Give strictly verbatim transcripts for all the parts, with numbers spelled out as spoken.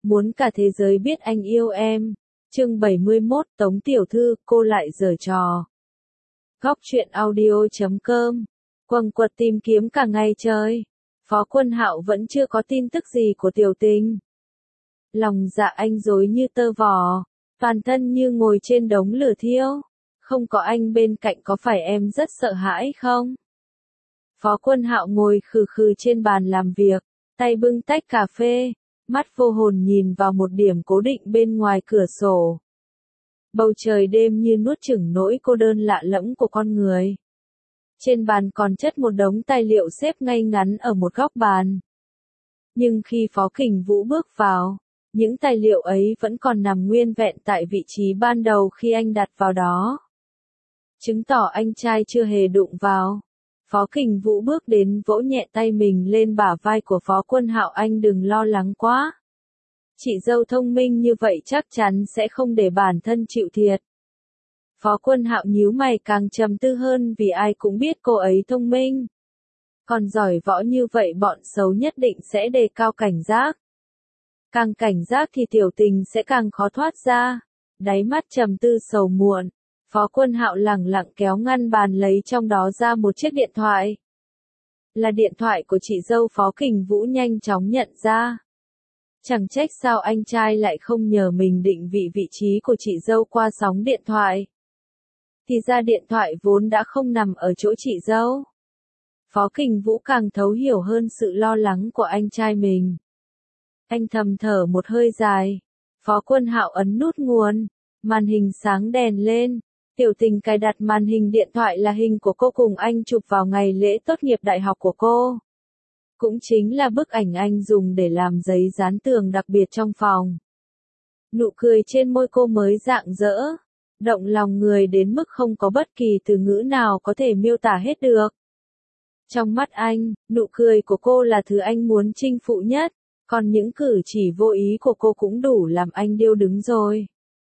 Muốn cả thế giới biết anh yêu em. Chương bảy mươi mốt, Tống tiểu thư, cô lại giở trò. Góc truyện audio chấm com. Quằng quật tìm kiếm cả ngày trời. Phó Quân Hạo vẫn chưa có tin tức gì của Tiểu Tình. Lòng dạ anh rối như tơ vò, toàn thân như ngồi trên đống lửa thiêu. Không có anh bên cạnh có phải em rất sợ hãi không? Phó Quân Hạo ngồi khừ khừ trên bàn làm việc, tay bưng tách cà phê, mắt vô hồn nhìn vào một điểm cố định bên ngoài cửa sổ. Bầu trời đêm như nuốt chửng nỗi cô đơn lạ lẫm của con người. Trên bàn còn chất một đống tài liệu xếp ngay ngắn ở một góc bàn. Nhưng khi Phó Kình Vũ bước vào, những tài liệu ấy vẫn còn nằm nguyên vẹn tại vị trí ban đầu khi anh đặt vào đó. Chứng tỏ anh trai chưa hề đụng vào. Phó Kình Vũ bước đến vỗ nhẹ tay mình lên bả vai của Phó Quân Hạo, anh đừng lo lắng quá. Chị dâu thông minh như vậy chắc chắn sẽ không để bản thân chịu thiệt. Phó Quân Hạo nhíu mày càng trầm tư hơn vì ai cũng biết cô ấy thông minh. Còn giỏi võ như vậy bọn xấu nhất định sẽ đề cao cảnh giác. Càng cảnh giác thì Tiểu Tình sẽ càng khó thoát ra. Đáy mắt trầm tư sầu muộn. Phó Quân Hạo lẳng lặng kéo ngăn bàn lấy trong đó ra một chiếc điện thoại. Là điện thoại của chị dâu. Phó Kình Vũ nhanh chóng nhận ra. Chẳng trách sao anh trai lại không nhờ mình định vị vị trí của chị dâu qua sóng điện thoại. Thì ra điện thoại vốn đã không nằm ở chỗ chị dâu. Phó Kình Vũ càng thấu hiểu hơn sự lo lắng của anh trai mình. Anh thầm thở một hơi dài. Phó Quân Hạo ấn nút nguồn. Màn hình sáng đèn lên. Tiểu Tình cài đặt màn hình điện thoại là hình của cô cùng anh chụp vào ngày lễ tốt nghiệp đại học của cô. Cũng chính là bức ảnh anh dùng để làm giấy dán tường đặc biệt trong phòng. Nụ cười trên môi cô mới rạng rỡ. Động lòng người đến mức không có bất kỳ từ ngữ nào có thể miêu tả hết được. Trong mắt anh, nụ cười của cô là thứ anh muốn chinh phụ nhất. Còn những cử chỉ vô ý của cô cũng đủ làm anh điêu đứng rồi.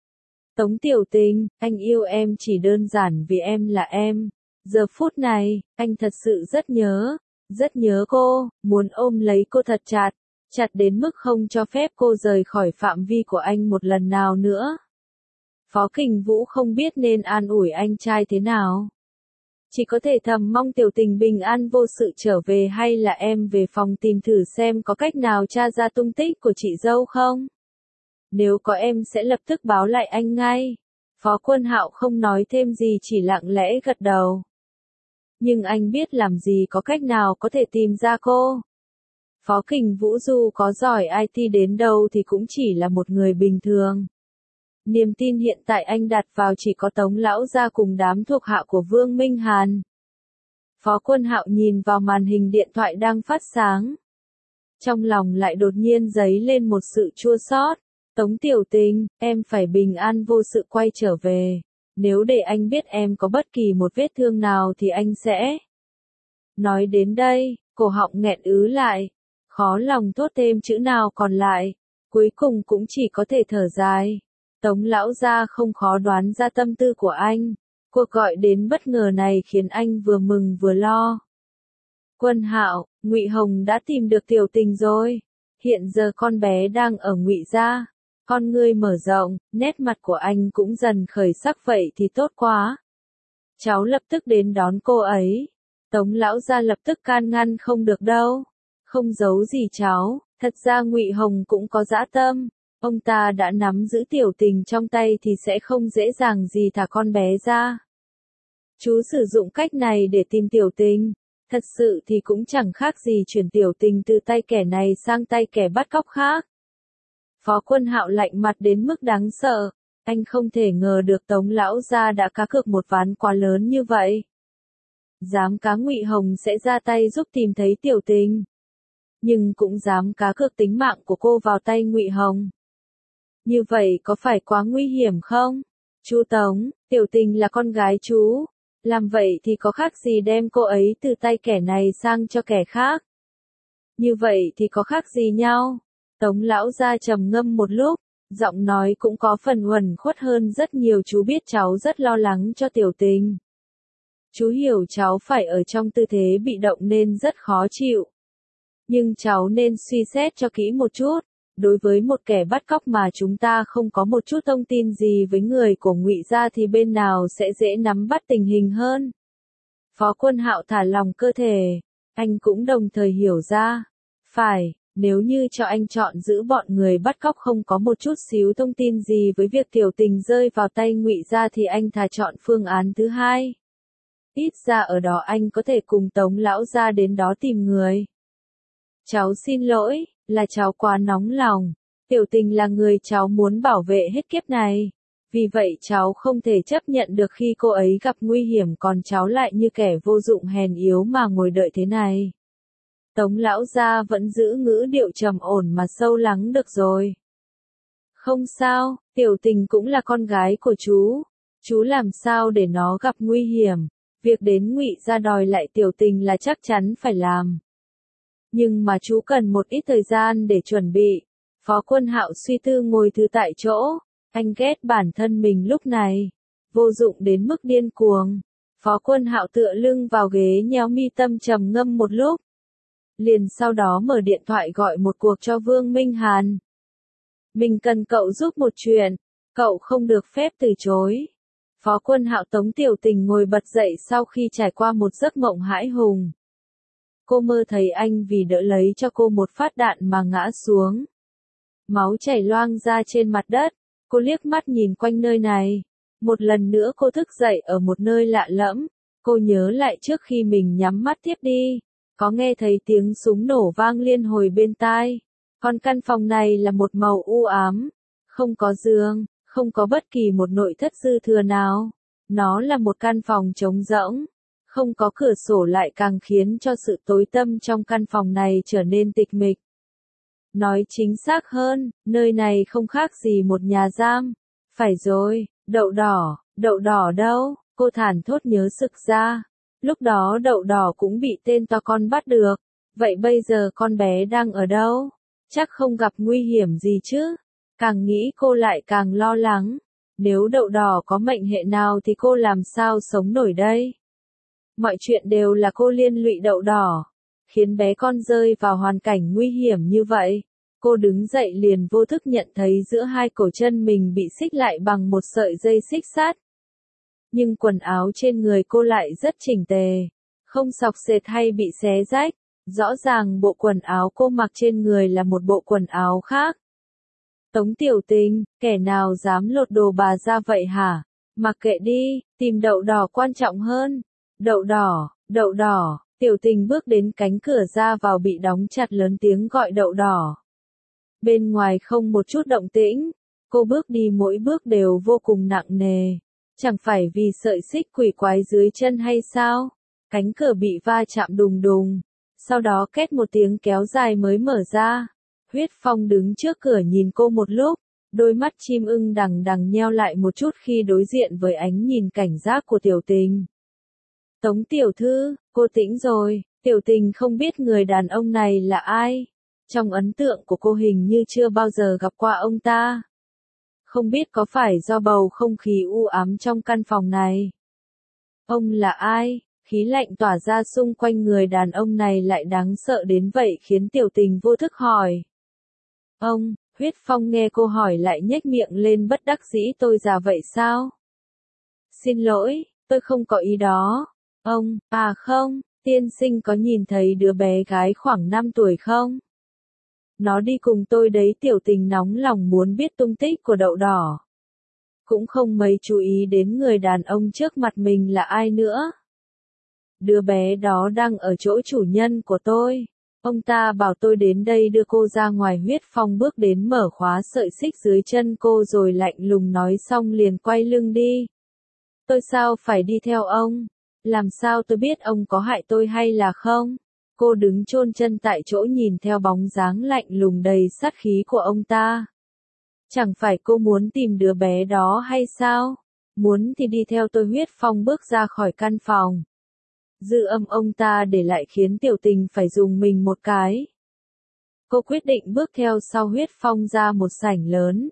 Tống Tiểu Tình, anh yêu em chỉ đơn giản vì em là em. Giờ phút này, anh thật sự rất nhớ, rất nhớ cô, muốn ôm lấy cô thật chặt, chặt đến mức không cho phép cô rời khỏi phạm vi của anh một lần nào nữa. Phó Kình Vũ không biết nên an ủi anh trai thế nào. Chỉ có thể thầm mong Tiểu Tình bình an vô sự trở về, hay là em về phòng tìm thử xem có cách nào tra ra tung tích của chị dâu không? Nếu có em sẽ lập tức báo lại anh ngay. Phó Quân Hạo không nói thêm gì, chỉ lặng lẽ gật đầu. Nhưng anh biết làm gì có cách nào có thể tìm ra cô. Phó Kình Vũ dù có giỏi i tê đến đâu thì cũng chỉ là một người bình thường. Niềm tin hiện tại anh đặt vào chỉ có Tống lão gia cùng đám thuộc hạ của Vương Minh Hàn. Phó Quân Hạo nhìn vào màn hình điện thoại đang phát sáng. Trong lòng lại đột nhiên dấy lên một sự chua xót. Tống Tiểu Tình, em phải bình an vô sự quay trở về. Nếu để anh biết em có bất kỳ một vết thương nào thì anh sẽ... Nói đến đây, cổ họng nghẹn ứ lại. Khó lòng thốt thêm chữ nào còn lại. Cuối cùng cũng chỉ có thể thở dài. Tống lão gia không khó đoán ra tâm tư của anh. Cuộc gọi đến bất ngờ này khiến anh vừa mừng vừa lo. Quân Hạo, Ngụy Hồng đã tìm được Tiểu Tình rồi. Hiện giờ con bé đang ở Ngụy gia. Con ngươi mở rộng, nét mặt của anh cũng dần khởi sắc, vậy thì tốt quá. Cháu lập tức đến đón cô ấy. Tống lão gia lập tức can ngăn, không được đâu. Không giấu gì cháu, thật ra Ngụy Hồng cũng có dã tâm. Ông ta đã nắm giữ Tiểu Tình trong tay thì sẽ không dễ dàng gì thả con bé ra. Chú sử dụng cách này để tìm Tiểu Tình. Thật sự thì cũng chẳng khác gì chuyển Tiểu Tình từ tay kẻ này sang tay kẻ bắt cóc khác. Phó Quân Hạo lạnh mặt đến mức đáng sợ. Anh không thể ngờ được Tống lão gia đã cá cược một ván quá lớn như vậy. Dám cá Ngụy Hồng sẽ ra tay giúp tìm thấy Tiểu Tình. Nhưng cũng dám cá cược tính mạng của cô vào tay Ngụy Hồng. Như vậy có phải quá nguy hiểm không? Chú Tống, Tiểu Tình là con gái chú. Làm vậy thì có khác gì đem cô ấy từ tay kẻ này sang cho kẻ khác? Như vậy thì có khác gì nhau? Tống lão gia trầm ngâm một lúc, giọng nói cũng có phần uẩn khuất hơn rất nhiều. Chú biết cháu rất lo lắng cho Tiểu Tình. Chú hiểu cháu phải ở trong tư thế bị động nên rất khó chịu. Nhưng cháu nên suy xét cho kỹ một chút. Đối với một kẻ bắt cóc mà chúng ta không có một chút thông tin gì với người của Ngụy gia thì bên nào sẽ dễ nắm bắt tình hình hơn? Phó Quân Hạo thả lỏng cơ thể, anh cũng đồng thời hiểu ra. Phải, nếu như cho anh chọn giữ bọn người bắt cóc không có một chút xíu thông tin gì với việc Tiểu Tình rơi vào tay Ngụy gia thì anh thà chọn phương án thứ hai. Ít ra ở đó anh có thể cùng Tống lão gia đến đó tìm người. Cháu xin lỗi, là cháu quá nóng lòng. Tiểu Tình là người cháu muốn bảo vệ hết kiếp này. Vì vậy cháu không thể chấp nhận được khi cô ấy gặp nguy hiểm còn cháu lại như kẻ vô dụng hèn yếu mà ngồi đợi thế này. Tống lão gia vẫn giữ ngữ điệu trầm ổn mà sâu lắng. Được rồi. Không sao, Tiểu Tình cũng là con gái của chú. Chú làm sao để nó gặp nguy hiểm. Việc đến Ngụy gia đòi lại Tiểu Tình là chắc chắn phải làm. Nhưng mà chú cần một ít thời gian để chuẩn bị. Phó Quân Hạo suy tư ngồi thư tại chỗ. Anh ghét bản thân mình lúc này. Vô dụng đến mức điên cuồng. Phó Quân Hạo tựa lưng vào ghế nhéo mi tâm trầm ngâm một lúc. Liền sau đó mở điện thoại gọi một cuộc cho Vương Minh Hàn. Mình cần cậu giúp một chuyện. Cậu không được phép từ chối. Phó Quân Hạo Tống Tiểu Tình ngồi bật dậy sau khi trải qua một giấc mộng hãi hùng. Cô mơ thấy anh vì đỡ lấy cho cô một phát đạn mà ngã xuống. Máu chảy loang ra trên mặt đất. Cô liếc mắt nhìn quanh nơi này. Một lần nữa cô thức dậy ở một nơi lạ lẫm. Cô nhớ lại trước khi mình nhắm mắt thiếp đi. Có nghe thấy tiếng súng nổ vang liên hồi bên tai. Còn căn phòng này là một màu u ám. Không có giường, không có bất kỳ một nội thất dư thừa nào. Nó là một căn phòng trống rỗng. Không có cửa sổ lại càng khiến cho sự tối tăm trong căn phòng này trở nên tịch mịch. Nói chính xác hơn, nơi này không khác gì một nhà giam. Phải rồi, đậu đỏ, đậu đỏ đâu, cô thản thốt nhớ sực ra. Lúc đó đậu đỏ cũng bị tên to con bắt được. Vậy bây giờ con bé đang ở đâu? Chắc không gặp nguy hiểm gì chứ? Càng nghĩ cô lại càng lo lắng. Nếu đậu đỏ có mệnh hệ nào thì cô làm sao sống nổi đây? Mọi chuyện đều là cô liên lụy đậu đỏ. Khiến bé con rơi vào hoàn cảnh nguy hiểm như vậy. Cô đứng dậy liền vô thức nhận thấy giữa hai cổ chân mình bị xích lại bằng một sợi dây xích sắt. Nhưng quần áo trên người cô lại rất chỉnh tề. Không xọc xệt hay bị xé rách. Rõ ràng bộ quần áo cô mặc trên người là một bộ quần áo khác. Tống Tiểu Tình, kẻ nào dám lột đồ bà ra vậy hả? Mặc kệ đi, tìm đậu đỏ quan trọng hơn. Đậu đỏ, đậu đỏ, Tiểu Tình bước đến cánh cửa ra vào bị đóng chặt lớn tiếng gọi đậu đỏ. Bên ngoài không một chút động tĩnh, cô bước đi mỗi bước đều vô cùng nặng nề. Chẳng phải vì sợi xích quỷ quái dưới chân hay sao? Cánh cửa bị va chạm đùng đùng. Sau đó két một tiếng kéo dài mới mở ra. Huyết Phong đứng trước cửa nhìn cô một lúc. Đôi mắt chim ưng đằng đằng nheo lại một chút khi đối diện với ánh nhìn cảnh giác của Tiểu Tình. Tống tiểu thư, cô tỉnh rồi. Tiểu Tình không biết người đàn ông này là ai. Trong ấn tượng của cô hình như chưa bao giờ gặp qua ông ta. Không biết có phải do bầu không khí u ám trong căn phòng này. Ông là ai? Khí lạnh tỏa ra xung quanh người đàn ông này lại đáng sợ đến vậy khiến Tiểu Tình vô thức hỏi. Ông, Huyết Phong nghe cô hỏi lại nhếch miệng lên bất đắc dĩ. Tôi già vậy sao? Xin lỗi, tôi không có ý đó. Ông, à không, tiên sinh có nhìn thấy đứa bé gái khoảng năm tuổi không? Nó đi cùng tôi đấy. Tiểu Tình nóng lòng muốn biết tung tích của đậu đỏ. Cũng không mấy chú ý đến người đàn ông trước mặt mình là ai nữa. Đứa bé đó đang ở chỗ chủ nhân của tôi. Ông ta bảo tôi đến đây đưa cô ra ngoài. Huyết Phong bước đến mở khóa sợi xích dưới chân cô rồi lạnh lùng nói xong liền quay lưng đi. Tôi sao phải đi theo ông? Làm sao tôi biết ông có hại tôi hay là không? Cô đứng chôn chân tại chỗ nhìn theo bóng dáng lạnh lùng đầy sát khí của ông ta. Chẳng phải cô muốn tìm đứa bé đó hay sao? Muốn thì đi theo tôi. Huyết Phong bước ra khỏi căn phòng. Dư âm ông ta để lại khiến Tiểu Tình phải dùng mình một cái. Cô quyết định bước theo sau Huyết Phong ra một sảnh lớn.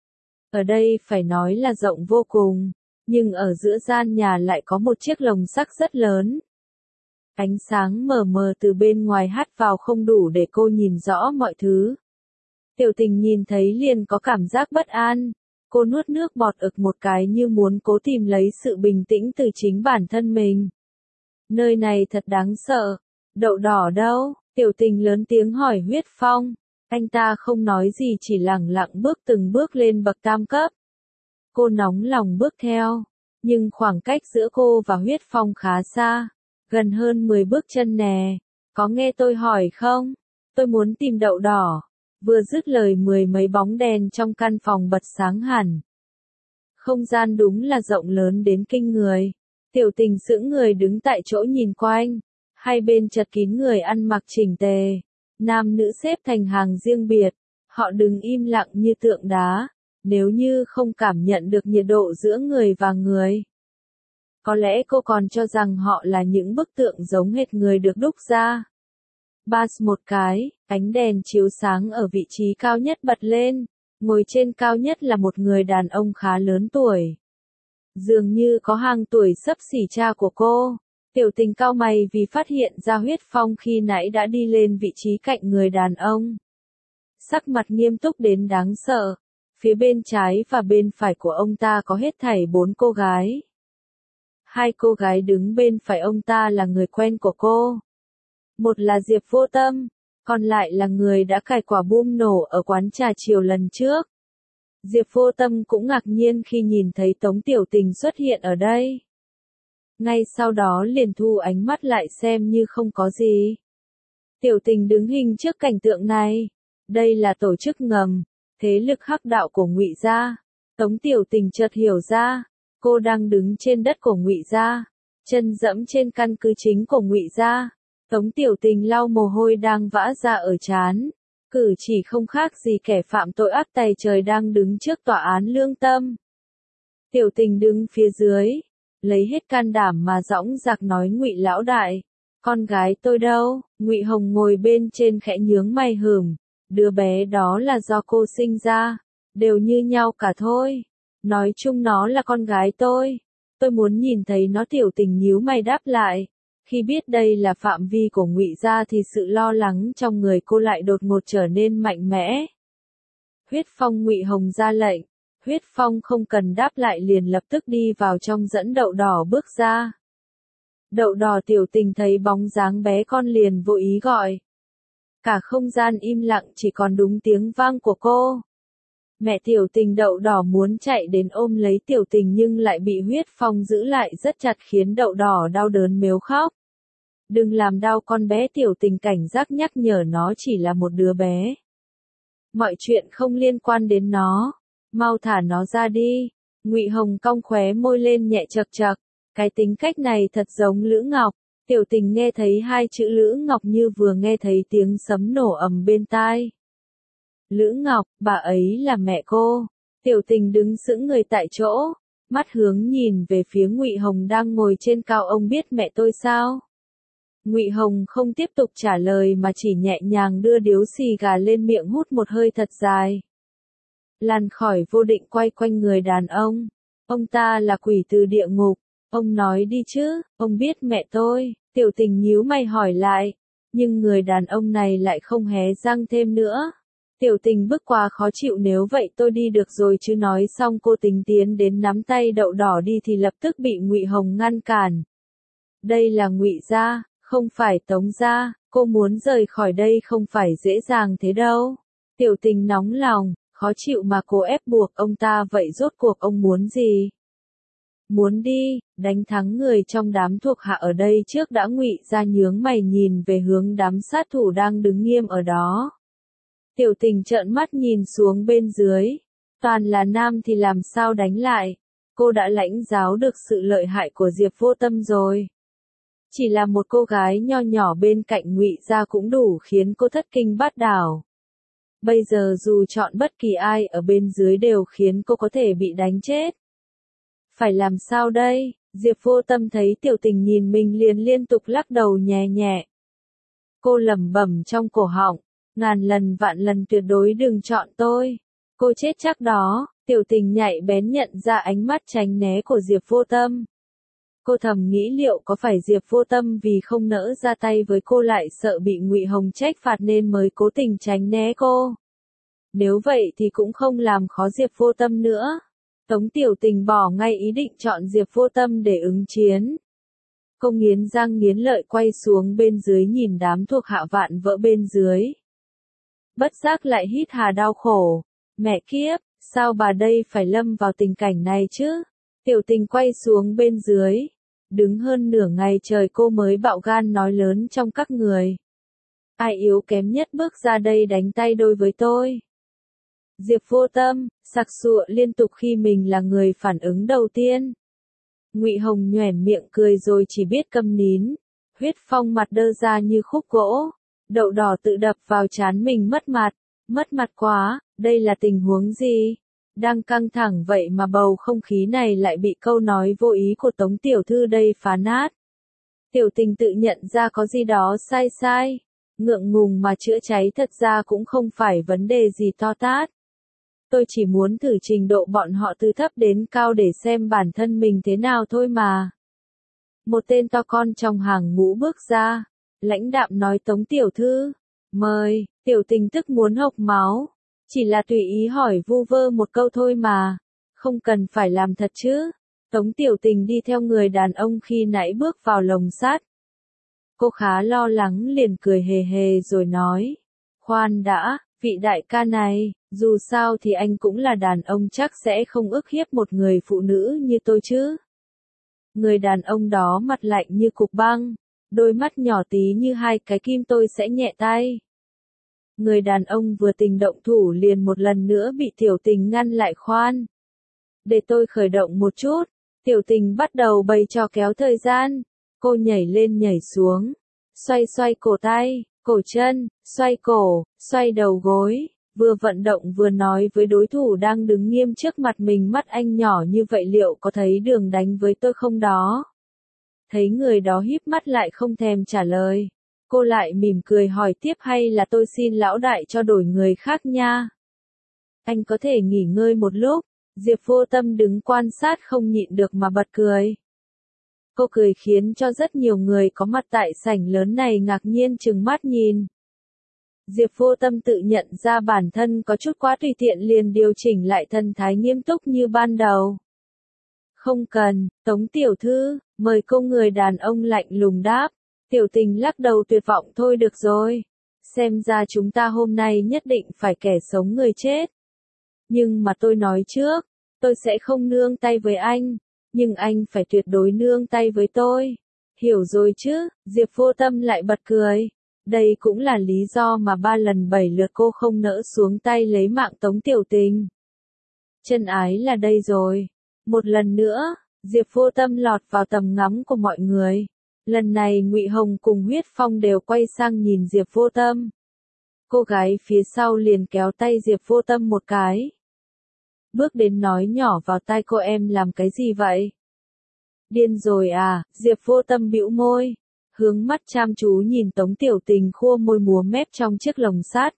Ở đây phải nói là rộng vô cùng, nhưng ở giữa gian nhà lại có một chiếc lồng sắt rất lớn. Ánh sáng mờ mờ từ bên ngoài hắt vào không đủ để cô nhìn rõ mọi thứ. Tiểu tình nhìn thấy liền có cảm giác bất an. Cô nuốt nước bọt ực một cái như muốn cố tìm lấy sự bình tĩnh từ chính bản thân mình. Nơi này thật đáng sợ. Đậu đỏ đâu? Tiểu tình lớn tiếng hỏi Huyết Phong. Anh ta không nói gì chỉ lẳng lặng bước từng bước lên bậc tam cấp. Cô nóng lòng bước theo. Nhưng khoảng cách giữa cô và Huyết Phong khá xa. Gần hơn mười bước chân nè. Có nghe tôi hỏi không? Tôi muốn tìm đậu đỏ. Vừa dứt lời mười mấy bóng đèn trong căn phòng bật sáng hẳn. Không gian đúng là rộng lớn đến kinh người. Tiểu tình sững người đứng tại chỗ nhìn quanh. Hai bên chật kín người ăn mặc chỉnh tề. Nam nữ xếp thành hàng riêng biệt. Họ đứng im lặng như tượng đá. Nếu như không cảm nhận được nhiệt độ giữa người và người. Có lẽ cô còn cho rằng họ là những bức tượng giống hệt người được đúc ra. Bass một cái, ánh đèn chiếu sáng ở vị trí cao nhất bật lên. Ngồi trên cao nhất là một người đàn ông khá lớn tuổi. Dường như có hàng tuổi xấp xỉ cha của cô. Tiểu tình cau mày vì phát hiện ra Huyết Phong khi nãy đã đi lên vị trí cạnh người đàn ông. Sắc mặt nghiêm túc đến đáng sợ. Phía bên trái và bên phải của ông ta có hết thảy bốn cô gái. Hai cô gái đứng bên phải ông ta là người quen của cô. Một là Diệp Vô Tâm, còn lại là người đã cài quả bom nổ ở quán trà chiều lần trước. Diệp Vô Tâm cũng ngạc nhiên khi nhìn thấy Tống Tiểu Tình xuất hiện ở đây. Ngay sau đó liền thu ánh mắt lại xem như không có gì. Tiểu Tình đứng hình trước cảnh tượng này. Đây là tổ chức ngầm, thế lực hắc đạo của Ngụy gia. Tống Tiểu Tình chợt hiểu ra, cô đang đứng trên đất của Ngụy gia, chân dẫm trên căn cứ chính của Ngụy gia. Tống Tiểu Tình lau mồ hôi đang vã ra ở trán, cử chỉ không khác gì kẻ phạm tội ác tày trời đang đứng trước tòa án lương tâm. Tiểu Tình đứng phía dưới, lấy hết can đảm mà dõng dạc nói Ngụy lão đại, con gái tôi đâu? Ngụy Hồng ngồi bên trên khẽ nhướng mày hửng, đứa bé đó là do cô sinh ra, đều như nhau cả thôi. Nói chung nó là con gái tôi, tôi muốn nhìn thấy nó. Tiểu Tình nhíu mày đáp lại. Khi biết đây là phạm vi của Ngụy gia thì sự lo lắng trong người cô lại đột ngột trở nên mạnh mẽ. Huyết Phong. Ngụy Hồng ra lệnh. Huyết Phong không cần đáp lại liền lập tức đi vào trong dẫn đậu đỏ bước ra. Đậu đỏ. Tiểu Tình thấy bóng dáng bé con liền vô ý gọi. Cả không gian im lặng chỉ còn đúng tiếng vang của cô. Mẹ Tiểu Tình. Đậu đỏ muốn chạy đến ôm lấy Tiểu Tình nhưng lại bị Huyết Phong giữ lại rất chặt khiến đậu đỏ đau đớn mếu khóc. Đừng làm đau con bé. Tiểu Tình cảnh giác nhắc nhở nó chỉ là một đứa bé. Mọi chuyện không liên quan đến nó. Mau thả nó ra đi. Ngụy Hồng cong khóe môi lên nhẹ chật chật. Cái tính cách này thật giống Lữ Ngọc. Tiểu Tình nghe thấy hai chữ Lữ Ngọc như vừa nghe thấy tiếng sấm nổ ầm bên tai. Lữ Ngọc, bà ấy là mẹ cô. Tiểu Tình đứng sững người tại chỗ, mắt hướng nhìn về phía Ngụy Hồng đang ngồi trên cao. Ông biết mẹ tôi sao? Ngụy Hồng không tiếp tục trả lời mà chỉ nhẹ nhàng đưa điếu xì gà lên miệng hút một hơi thật dài. Làn khói vô định quay quanh người đàn ông. Ông ta là quỷ từ địa ngục. Ông nói đi chứ, ông biết mẹ tôi. Tiểu Tình nhíu mày hỏi lại. Nhưng người đàn ông này lại không hé răng thêm nữa. Tiểu Tình bức quá khó chịu. Nếu vậy tôi đi được rồi chứ. Nói xong cô tính tiến đến nắm tay đậu đỏ đi thì lập tức bị Ngụy Hồng ngăn cản. Đây là Ngụy gia, không phải Tống gia. Cô muốn rời khỏi đây không phải dễ dàng thế đâu. Tiểu Tình nóng lòng, khó chịu mà cô ép buộc ông ta. Vậy rốt cuộc ông muốn gì? Muốn đi, đánh thắng người trong đám thuộc hạ ở đây trước đã. Ngụy gia nhướng mày nhìn về hướng đám sát thủ đang đứng nghiêm ở đó. Tiểu Tình trợn mắt nhìn xuống bên dưới. Toàn là nam thì làm sao đánh lại. Cô đã lãnh giáo được sự lợi hại của Diệp Vô Tâm rồi. Chỉ là một cô gái nho nhỏ bên cạnh Ngụy gia cũng đủ khiến cô thất kinh bát đảo. Bây giờ dù chọn bất kỳ ai ở bên dưới đều khiến cô có thể bị đánh chết. Phải làm sao đây? Diệp Vô Tâm thấy Tiểu Tình nhìn mình liền liên tục lắc đầu nhẹ nhẹ. Cô lẩm bẩm trong cổ họng. Ngàn lần vạn lần tuyệt đối đừng chọn tôi. Cô chết chắc đó. Tiểu Tình nhạy bén nhận ra ánh mắt tránh né của Diệp Vô Tâm. Cô thầm nghĩ liệu có phải Diệp Vô Tâm vì không nỡ ra tay với cô lại sợ bị Ngụy Hồng trách phạt nên mới cố tình tránh né cô. Nếu vậy thì cũng không làm khó Diệp Vô Tâm nữa. Tống Tiểu Tình bỏ ngay ý định chọn Diệp Vô Tâm để ứng chiến. Cô nghiến răng nghiến lợi quay xuống bên dưới nhìn đám thuộc hạ vạn vỡ bên dưới. Bất giác lại hít hà đau khổ. Mẹ kiếp, sao bà đây phải lâm vào tình cảnh này chứ? Tiểu Tình quay xuống bên dưới. Đứng hơn nửa ngày trời cô mới bạo gan nói lớn trong các người. Ai yếu kém nhất bước ra đây đánh tay đôi với tôi. Diệp Vô Tâm, sặc sụa liên tục khi mình là người phản ứng đầu tiên. Ngụy Hồng nhoẻn miệng cười rồi chỉ biết câm nín. Huyết Phong mặt đơ ra như khúc gỗ. Đậu đỏ tự đập vào trán mình mất mặt. Mất mặt quá, đây là tình huống gì? Đang căng thẳng vậy mà bầu không khí này lại bị câu nói vô ý của Tống Tiểu Thư đây phá nát. Tiểu Tình tự nhận ra có gì đó sai sai. Ngượng ngùng mà chữa cháy thật ra cũng không phải vấn đề gì to tát. Tôi chỉ muốn thử trình độ bọn họ từ thấp đến cao để xem bản thân mình thế nào thôi mà. Một tên to con trong hàng ngũ bước ra. Lãnh đạm nói Tống Tiểu Thư. Mời, Tiểu Tình tức muốn hộc máu. Chỉ là tùy ý hỏi vu vơ một câu thôi mà. Không cần phải làm thật chứ. Tống Tiểu Tình đi theo người đàn ông khi nãy bước vào lồng sắt. Cô khá lo lắng liền cười hề hề rồi nói. Khoan đã, vị đại ca này, dù sao thì anh cũng là đàn ông chắc sẽ không ức hiếp một người phụ nữ như tôi chứ. Người đàn ông đó mặt lạnh như cục băng, đôi mắt nhỏ tí như hai cái kim tôi sẽ nhẹ tay. Người đàn ông vừa tình động thủ liền một lần nữa bị Tiểu Tình ngăn lại khoan. Để tôi khởi động một chút, Tiểu Tình bắt đầu bày trò kéo thời gian. Cô nhảy lên nhảy xuống, xoay xoay cổ tay, cổ chân, xoay cổ, xoay đầu gối, vừa vận động vừa nói với đối thủ đang đứng nghiêm trước mặt mình mắt anh nhỏ như vậy liệu có thấy đường đánh với tôi không đó? Thấy người đó híp mắt lại không thèm trả lời. Cô lại mỉm cười hỏi tiếp hay là tôi xin lão đại cho đổi người khác nha. Anh có thể nghỉ ngơi một lúc, Diệp Vô Tâm đứng quan sát không nhịn được mà bật cười. Cô cười khiến cho rất nhiều người có mặt tại sảnh lớn này ngạc nhiên trừng mắt nhìn. Diệp Vô Tâm tự nhận ra bản thân có chút quá tùy tiện liền điều chỉnh lại thần thái nghiêm túc như ban đầu. Không cần, Tống Tiểu Thư, mời cô người đàn ông lạnh lùng đáp. Tiểu Tình lắc đầu tuyệt vọng thôi được rồi. Xem ra chúng ta hôm nay nhất định phải kẻ sống người chết. Nhưng mà tôi nói trước, tôi sẽ không nương tay với anh. Nhưng anh phải tuyệt đối nương tay với tôi. Hiểu rồi chứ, Diệp Vô Tâm lại bật cười. Đây cũng là lý do mà ba lần bảy lượt cô không nỡ xuống tay lấy mạng Tống Tiểu Tình. Chân ái là đây rồi. Một lần nữa, Diệp Vô Tâm lọt vào tầm ngắm của mọi người. Lần này Ngụy Hồng cùng Huyết Phong đều quay sang nhìn Diệp Vô Tâm. Cô gái phía sau liền kéo tay Diệp Vô Tâm một cái. Bước đến nói nhỏ vào tai cô em làm cái gì vậy? Điên rồi à, Diệp Vô Tâm bĩu môi. Hướng mắt chăm chú nhìn Tống Tiểu Tình khua môi múa mép trong chiếc lồng sắt.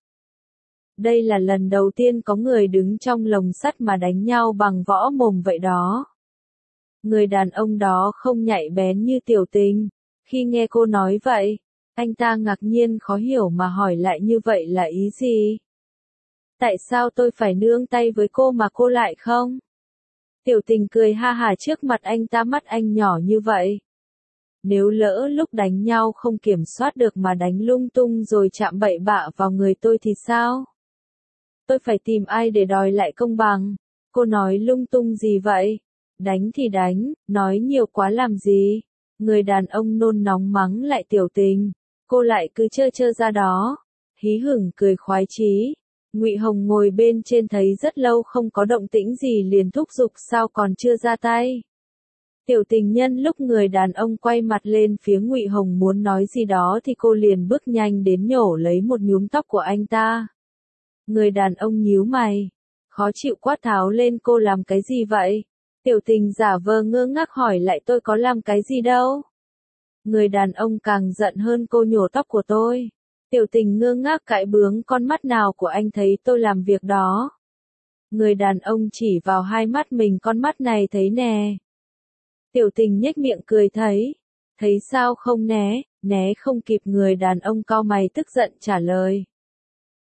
Đây là lần đầu tiên có người đứng trong lồng sắt mà đánh nhau bằng võ mồm vậy đó. Người đàn ông đó không nhạy bén như Tiểu Tình. Khi nghe cô nói vậy, anh ta ngạc nhiên khó hiểu mà hỏi lại như vậy là ý gì? Tại sao tôi phải nương tay với cô mà cô lại không? Tiểu Tình cười ha hả trước mặt anh ta mắt anh nhỏ như vậy. Nếu lỡ lúc đánh nhau không kiểm soát được mà đánh lung tung rồi chạm bậy bạ vào người tôi thì sao? Tôi phải tìm ai để đòi lại công bằng? Cô nói lung tung gì vậy? Đánh thì đánh, nói nhiều quá làm gì? Người đàn ông nôn nóng mắng lại Tiểu Tình. Cô lại cứ chơ chơ ra đó. Hí hửng cười khoái chí. Ngụy Hồng ngồi bên trên thấy rất lâu không có động tĩnh gì liền thúc giục sao còn chưa ra tay. Tiểu Tình nhân lúc người đàn ông quay mặt lên phía Ngụy Hồng muốn nói gì đó thì cô liền bước nhanh đến nhổ lấy một nhúm tóc của anh ta. Người đàn ông nhíu mày, khó chịu quát tháo lên cô làm cái gì vậy? Tiểu Tình giả vờ ngơ ngác hỏi lại tôi có làm cái gì đâu. Người đàn ông càng giận hơn cô nhổ tóc của tôi. Tiểu Tình ngơ ngác cãi bướng con mắt nào của anh thấy tôi làm việc đó. Người đàn ông chỉ vào hai mắt mình con mắt này thấy nè. Tiểu Tình nhếch miệng cười thấy. Thấy sao không né, né không kịp người đàn ông cau mày tức giận trả lời.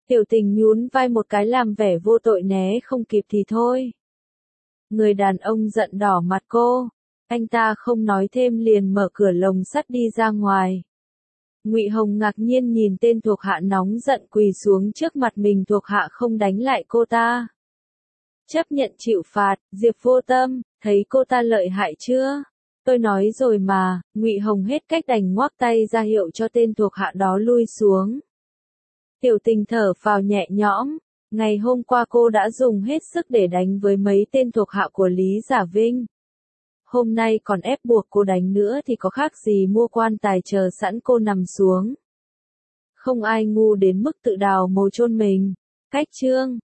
Tiểu Tình nhún vai một cái làm vẻ vô tội né không kịp thì thôi. Người đàn ông giận đỏ mặt cô, anh ta không nói thêm liền mở cửa lồng sắt đi ra ngoài. Ngụy Hồng ngạc nhiên nhìn tên thuộc hạ nóng giận quỳ xuống trước mặt mình, thuộc hạ không đánh lại cô ta. Chấp nhận chịu phạt, Diệp Vô Tâm, thấy cô ta lợi hại chưa? Tôi nói rồi mà, Ngụy Hồng hết cách đành ngoắc tay ra hiệu cho tên thuộc hạ đó lui xuống. Tiểu Tình thở phào nhẹ nhõm, ngày hôm qua cô đã dùng hết sức để đánh với mấy tên thuộc hạ của Lý Giả Vinh. Hôm nay còn ép buộc cô đánh nữa thì có khác gì mua quan tài chờ sẵn cô nằm xuống. Không ai ngu đến mức tự đào mồ chôn mình. Cách chương